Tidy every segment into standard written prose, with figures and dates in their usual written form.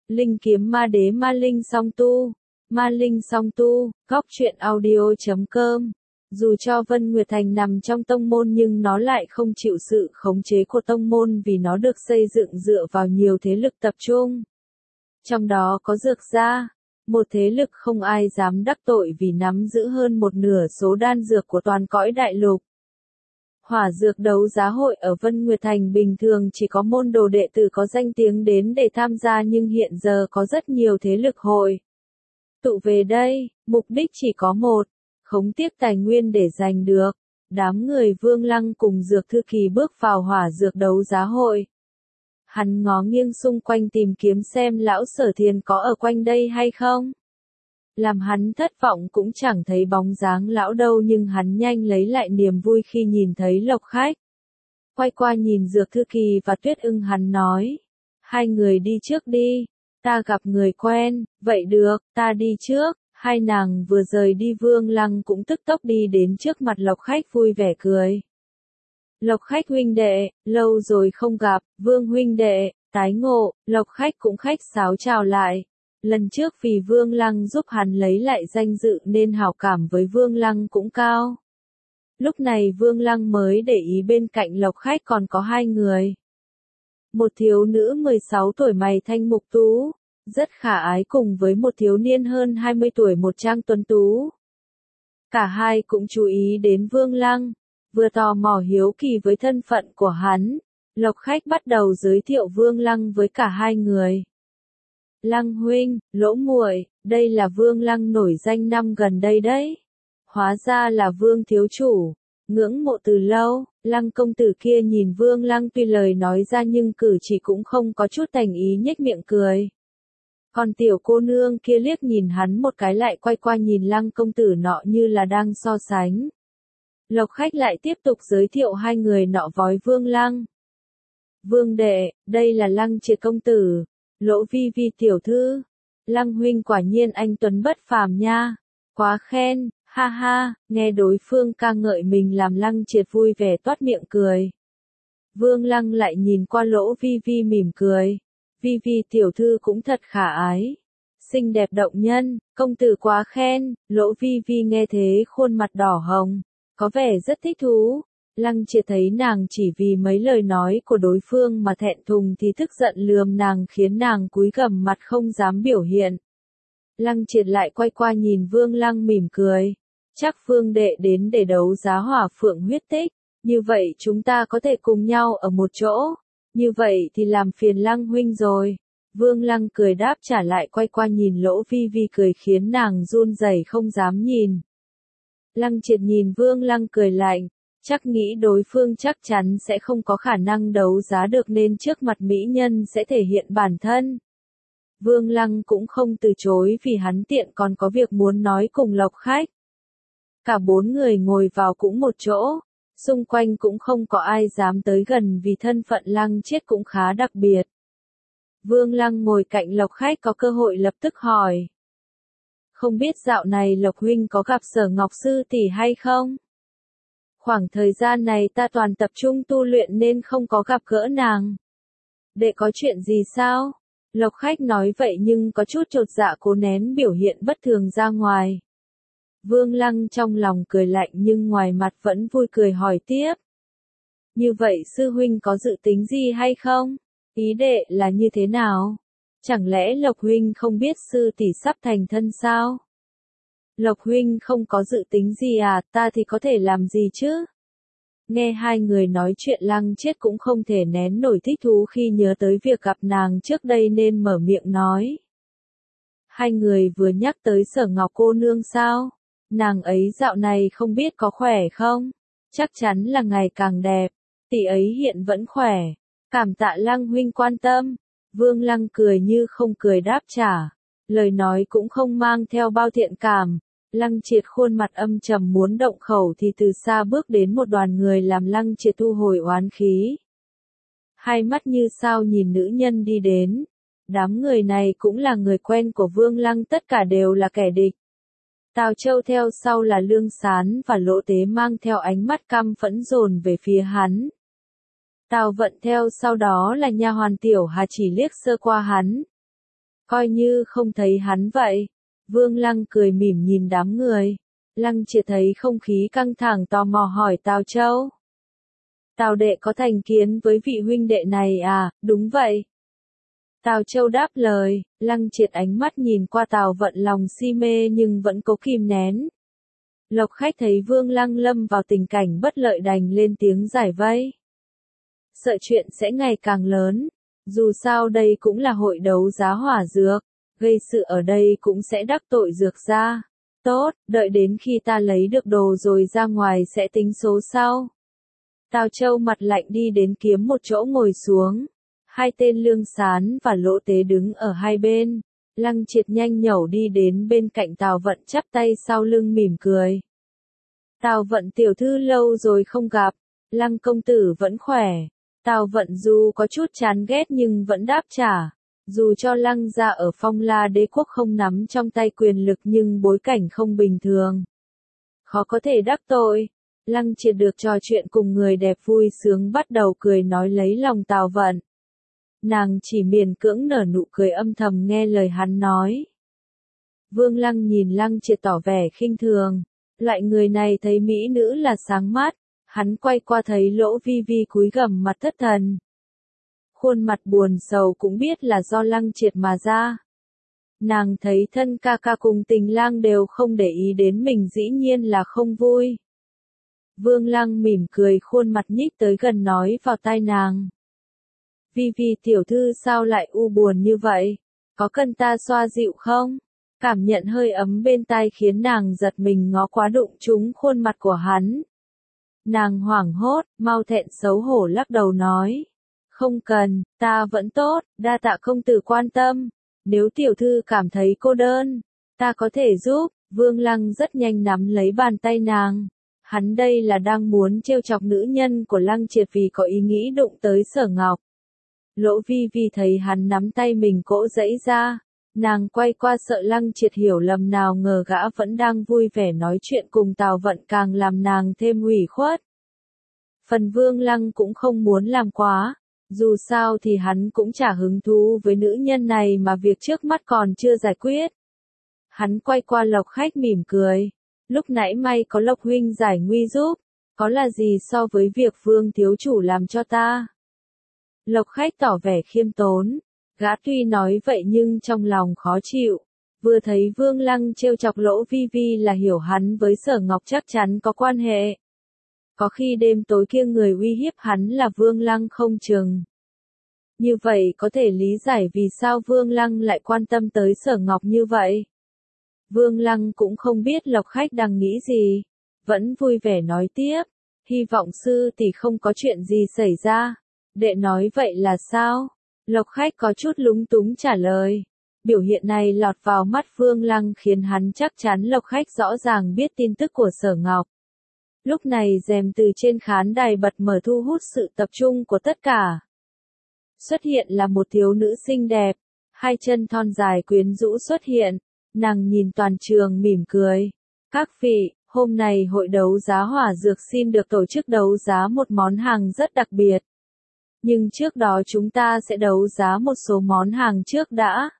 Linh kiếm ma đế ma linh song tu. Ma linh song tu, góc truyện audio.com. Dù cho Vân Nguyệt Thành nằm trong tông môn nhưng nó lại không chịu sự khống chế của tông môn vì nó được xây dựng dựa vào nhiều thế lực tập trung. Trong đó có Dược gia, một thế lực không ai dám đắc tội vì nắm giữ hơn một nửa số đan dược của toàn cõi đại lục. Hỏa dược đấu giá hội ở Vân Nguyệt Thành bình thường chỉ có môn đồ đệ tử có danh tiếng đến để tham gia nhưng hiện giờ có rất nhiều thế lực hội tụ về đây, mục đích chỉ có một, khống tiếc tài nguyên để giành được. Đám người Vương Lăng cùng Dược Thư Kỳ bước vào hỏa dược đấu giá hội. Hắn ngó nghiêng xung quanh tìm kiếm xem lão Sở Thiền có ở quanh đây hay không. Làm hắn thất vọng cũng chẳng thấy bóng dáng lão đâu nhưng hắn nhanh lấy lại niềm vui khi nhìn thấy Lộc Khách. Quay qua nhìn Dược Thư Kỳ và Tuyết Ưng hắn nói. Hai người đi trước đi, ta gặp người quen, vậy được, ta đi trước. Hai nàng vừa rời đi Vương Lăng cũng tức tốc đi đến trước mặt Lộc Khách vui vẻ cười. Lộc Khách huynh đệ, lâu rồi không gặp, Vương huynh đệ, tái ngộ, Lộc Khách cũng khách sáo chào lại. Lần trước vì Vương Lăng giúp hắn lấy lại danh dự nên hảo cảm với Vương Lăng cũng cao. Lúc này Vương Lăng mới để ý bên cạnh Lộc Khách còn có hai người. Một thiếu nữ 16 tuổi mày thanh mục tú, rất khả ái cùng với một thiếu niên hơn 20 tuổi một trang tuấn tú. Cả hai cũng chú ý đến Vương Lăng, vừa tò mò hiếu kỳ với thân phận của hắn. Lộc Khách bắt đầu giới thiệu Vương Lăng với cả hai người. Lăng huynh, Lỗ muội, đây là Vương Lăng nổi danh năm gần đây đấy. Hóa ra là Vương thiếu chủ, ngưỡng mộ từ lâu. Lăng công tử kia nhìn Vương Lăng tuy lời nói ra nhưng cử chỉ cũng không có chút thành ý nhếch miệng cười. Còn tiểu cô nương kia liếc nhìn hắn một cái lại quay qua nhìn Lăng công tử nọ như là đang so sánh. Lộc Khách lại tiếp tục giới thiệu hai người nọ với Vương Lăng. Vương đệ, đây là Lăng Triệt công tử, Lỗ vi vi tiểu thư. Lăng huynh quả nhiên anh tuấn bất phàm nha. Quá khen, ha ha, nghe đối phương ca ngợi mình làm Lăng Triệt vui vẻ toát miệng cười. Vương Lăng lại nhìn qua Lỗ vi vi mỉm cười. Vi vi tiểu thư cũng thật khả ái. Xinh đẹp động nhân, công tử quá khen. Lỗ vi vi nghe thế khuôn mặt đỏ hồng, có vẻ rất thích thú. Lăng Triệt thấy nàng chỉ vì mấy lời nói của đối phương mà thẹn thùng thì tức giận lườm nàng khiến nàng cúi gằm mặt không dám biểu hiện. Lăng Triệt lại quay qua nhìn Vương Lăng mỉm cười. Chắc Vương đệ đến để đấu giá hỏa phượng huyết tích, như vậy chúng ta có thể cùng nhau ở một chỗ. Như vậy thì làm phiền Lăng huynh rồi. Vương Lăng cười đáp trả lại quay qua nhìn Lỗ vi vi cười khiến nàng run rẩy không dám nhìn. Lăng Triệt nhìn Vương Lăng cười lạnh, chắc nghĩ đối phương chắc chắn sẽ không có khả năng đấu giá được nên trước mặt mỹ nhân sẽ thể hiện bản thân. Vương Lăng cũng không từ chối vì hắn tiện còn có việc muốn nói cùng Lộc Khách. Cả bốn người ngồi vào cũng một chỗ, xung quanh cũng không có ai dám tới gần vì thân phận Lăng Triệt cũng khá đặc biệt. Vương Lăng ngồi cạnh Lộc Khách có cơ hội lập tức hỏi. Không biết dạo này Lộc huynh có gặp Sở Ngọc sư tỷ hay không? Khoảng thời gian này ta toàn tập trung tu luyện nên không có gặp gỡ nàng. Đệ có chuyện gì sao? Lộc Khách nói vậy nhưng có chút chột dạ cố nén biểu hiện bất thường ra ngoài. Vương Lăng trong lòng cười lạnh nhưng ngoài mặt vẫn vui cười hỏi tiếp. Như vậy sư huynh có dự tính gì hay không? Ý đệ là như thế nào? Chẳng lẽ Lộc huynh không biết sư tỷ sắp thành thân sao? Lộc huynh không có dự tính gì à, ta thì có thể làm gì chứ? Nghe hai người nói chuyện Lăng Triệt cũng không thể nén nổi thích thú khi nhớ tới việc gặp nàng trước đây nên mở miệng nói. Hai người vừa nhắc tới Sở Ngọc cô nương sao? Nàng ấy dạo này không biết có khỏe không? Chắc chắn là ngày càng đẹp, tỷ ấy hiện vẫn khỏe. Cảm tạ Lăng huynh quan tâm. Vương Lăng cười như không cười đáp trả. Lời nói cũng không mang theo bao thiện cảm. Lăng Triệt khuôn mặt âm trầm muốn động khẩu thì từ xa bước đến một đoàn người làm Lăng Triệt thu hồi oán khí. Hai mắt như sao nhìn nữ nhân đi đến. Đám người này cũng là người quen của Vương Lăng, tất cả đều là kẻ địch. Tào Châu theo sau là Lương Sán và Lỗ Tế mang theo ánh mắt căm phẫn dồn về phía hắn. Tào Vận theo sau đó là nha hoàn Tiểu Hà chỉ liếc sơ qua hắn. coi như không thấy hắn vậy. Vương Lăng cười mỉm nhìn đám người. Lăng Triệt thấy không khí căng thẳng tò mò hỏi Tào Châu. Tào đệ có thành kiến với vị huynh đệ này à? Đúng vậy. Tào Châu đáp lời. Lăng Triệt ánh mắt nhìn qua Tào Vận lòng si mê nhưng vẫn cố kìm nén. Lộc Khách thấy Vương Lăng lâm vào tình cảnh bất lợi đành lên tiếng giải vây. Sợ chuyện sẽ ngày càng lớn. Dù sao đây cũng là hội đấu giá hỏa dược. Gây sự ở đây cũng sẽ đắc tội dược gia. Tốt, đợi đến khi ta lấy được đồ rồi ra ngoài sẽ tính số sau. Tào Châu mặt lạnh đi đến kiếm một chỗ ngồi xuống. Hai tên Lương Sán và Lỗ Tế đứng ở hai bên. Lăng Triệt nhanh nhẩu đi đến bên cạnh Tào Vận chắp tay sau lưng mỉm cười. Tào Vận tiểu thư lâu rồi không gặp. Lăng công tử vẫn khỏe. Tào Vận dù có chút chán ghét nhưng vẫn đáp trả. Dù cho Lăng gia ở Phong La Đế quốc không nắm trong tay quyền lực nhưng bối cảnh không bình thường. Khó có thể đắc tội. Lăng Triệt được trò chuyện cùng người đẹp vui sướng bắt đầu cười nói lấy lòng Tào Vận. Nàng chỉ miễn cưỡng nở nụ cười âm thầm nghe lời hắn nói. Vương Lăng nhìn Lăng Triệt tỏ vẻ khinh thường. Loại người này thấy mỹ nữ là sáng mắt. Hắn quay qua thấy Lỗ Vi Vi cúi gằm mặt thất thần. Khuôn mặt buồn sầu cũng biết là do Lăng Triệt mà ra. Nàng thấy thân ca ca cùng Tình Lang đều không để ý đến mình dĩ nhiên là không vui. Vương Lăng mỉm cười khuôn mặt nhích tới gần nói vào tai nàng. Vi Vi tiểu thư sao lại u buồn như vậy? Có cần ta xoa dịu không? Cảm nhận hơi ấm bên tai khiến nàng giật mình ngó quá đụng trúng khuôn mặt của hắn. Nàng hoảng hốt, mau thẹn xấu hổ lắc đầu nói. Không cần, ta vẫn tốt, đa tạ công tử quan tâm. Nếu tiểu thư cảm thấy cô đơn, ta có thể giúp. Vương Lăng rất nhanh nắm lấy bàn tay nàng. Hắn đây là đang muốn trêu chọc nữ nhân của Lăng Triệt vì có ý nghĩ đụng tới Sở Ngọc. Lỗ Vi Vi thấy hắn nắm tay mình cỗ giãy ra. Nàng quay qua sợ Lăng Triệt hiểu lầm nào ngờ gã vẫn đang vui vẻ nói chuyện cùng Tào Vận càng làm nàng thêm ủy khuất. Phần Vương Lăng cũng không muốn làm quá. Dù sao thì hắn cũng chả hứng thú với nữ nhân này mà việc trước mắt còn chưa giải quyết. Hắn quay qua Lộc Khách mỉm cười. Lúc nãy may có Lộc huynh giải nguy giúp. Có là gì so với việc Vương thiếu chủ làm cho ta? Lộc Khách tỏ vẻ khiêm tốn. Gã tuy nói vậy nhưng trong lòng khó chịu. Vừa thấy Vương Lăng trêu chọc Lỗ Vi Vi là hiểu hắn với Sở Ngọc chắc chắn có quan hệ. Có khi đêm tối kia người uy hiếp hắn là Vương Lăng không chừng. Như vậy có thể lý giải vì sao Vương Lăng lại quan tâm tới Sở Ngọc như vậy. Vương Lăng cũng không biết Lộc Khách đang nghĩ gì. Vẫn vui vẻ nói tiếp. Hy vọng sư tỷ không có chuyện gì xảy ra. Đệ nói vậy là sao? Lộc Khách có chút lúng túng trả lời. Biểu hiện này lọt vào mắt Vương Lăng khiến hắn chắc chắn Lộc Khách rõ ràng biết tin tức của Sở Ngọc. Lúc này rèm từ trên khán đài bật mở thu hút sự tập trung của tất cả. Xuất hiện là một thiếu nữ xinh đẹp, hai chân thon dài quyến rũ xuất hiện, nàng nhìn toàn trường mỉm cười. Các vị, hôm nay hội đấu giá hỏa dược xin được tổ chức đấu giá một món hàng rất đặc biệt. Nhưng trước đó chúng ta sẽ đấu giá một số món hàng trước đã.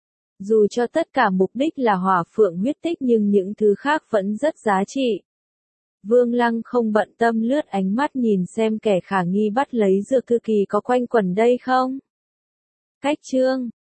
Dù cho tất cả mục đích là hỏa phượng huyết tích nhưng những thứ khác vẫn rất giá trị. Vương Lăng không bận tâm lướt ánh mắt nhìn xem kẻ khả nghi bắt lấy dược thư kỳ có quanh quẩn đây không. Cách chương